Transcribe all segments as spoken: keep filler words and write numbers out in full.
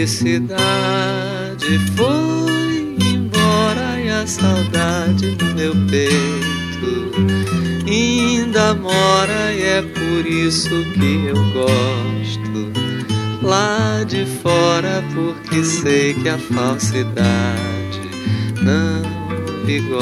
Felicidade foi embora e a saudade no meu peito ainda mora, e é por isso que eu gosto lá de fora, porque sei que a falsidade não vigora.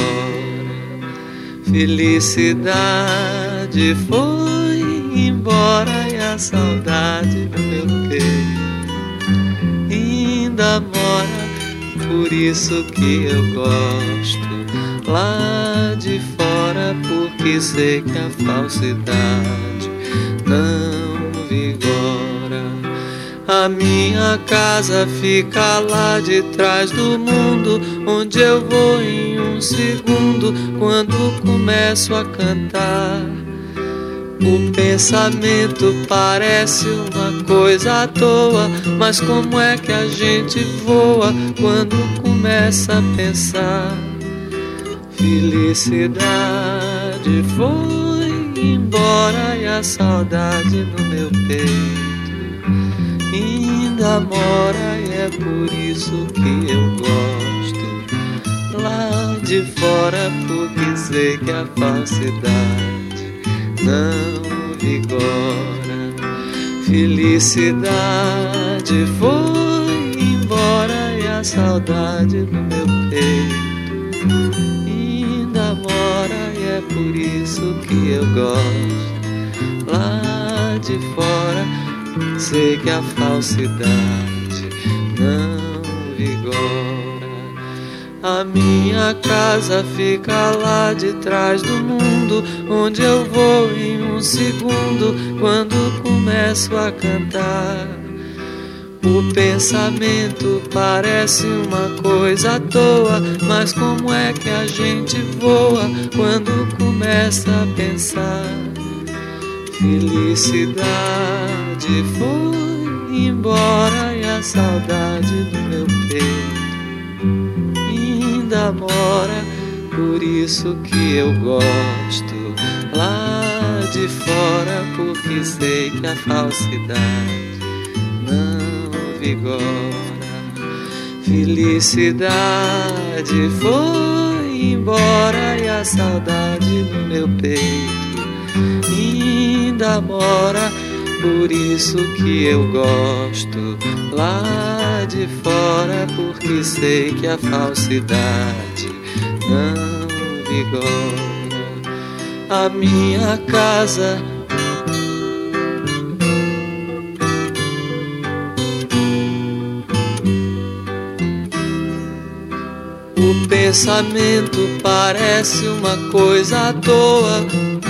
Felicidade foi embora e a saudade no meu peito ainda mora, por isso que eu gosto lá de fora, porque sei que a falsidade não vigora. A minha casa fica lá de trás do mundo, onde eu vou em um segundo quando começo a cantar. O pensamento parece uma coisa à toa, mas como é que a gente voa quando começa a pensar? Felicidade foi embora e a saudade no meu peito ainda mora, e é por isso que eu gosto lá de fora, porque sei que a falsidade não vigora. Felicidade foi embora e a saudade no meu peito ainda mora, e é por isso que eu gosto lá de fora, sei que a falsidade não vigora. A minha casa fica lá de trás do mundo, onde eu vou em um segundo quando começo a cantar. O pensamento parece uma coisa à toa, mas como é que a gente voa quando começa a pensar? Felicidade foi embora e a saudade do meu peito ainda mora, por isso que eu gosto lá de fora, porque sei que a falsidade não vigora. Felicidade foi embora e a saudade no meu peito ainda mora, por isso que eu gosto lá de fora, porque sei que a falsidade não vigora. A minha casa o pensamento parece uma coisa à toa,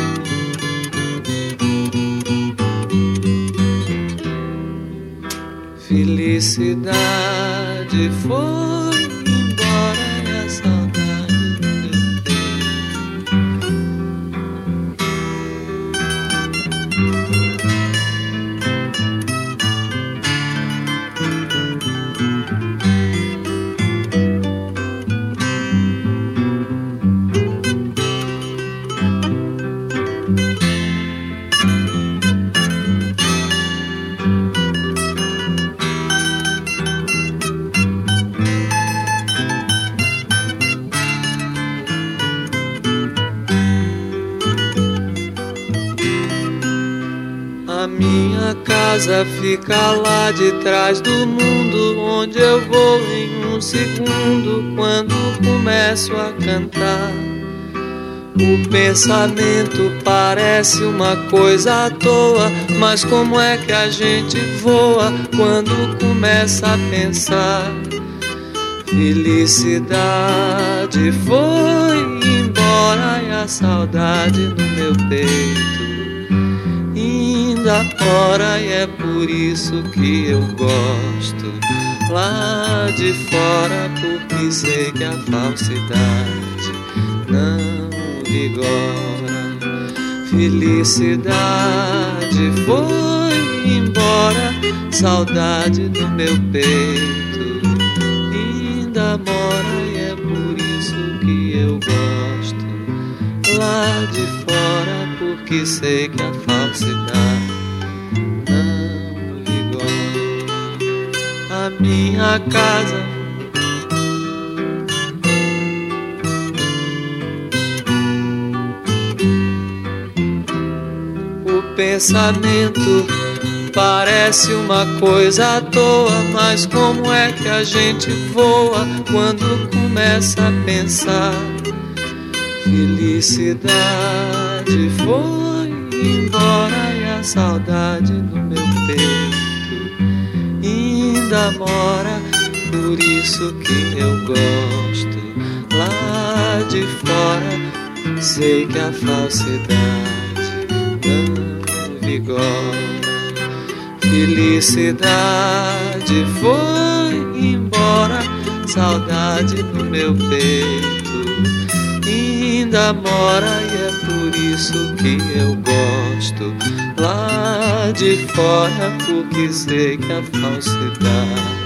felicidade foi embora e a saudade do meu A minha casa fica lá de trás do mundo, onde eu vou em um segundo quando começo a cantar. O pensamento parece uma coisa à toa, mas como é que a gente voa quando começa a pensar? Felicidade foi embora e a saudade no meu peito ainda mora, e é por isso que eu gosto lá de fora, porque sei que a falsidade não vigora. Felicidade foi embora, saudade no meu peito ainda mora, e é por isso que eu gosto lá de fora, porque sei que a falsidade não vigora. A minha casa. O pensamento parece uma coisa à toa, mas como é que a gente voa quando começa a pensar? Felicidade foi embora e a saudade no meu peito ainda mora, por isso que eu gosto. Lá de fora sei que a falsidade não vigora. Felicidade foi embora, saudade no meu peito ainda mora, e é por isso que eu gosto. Lá de fora, porque sei que a falsidade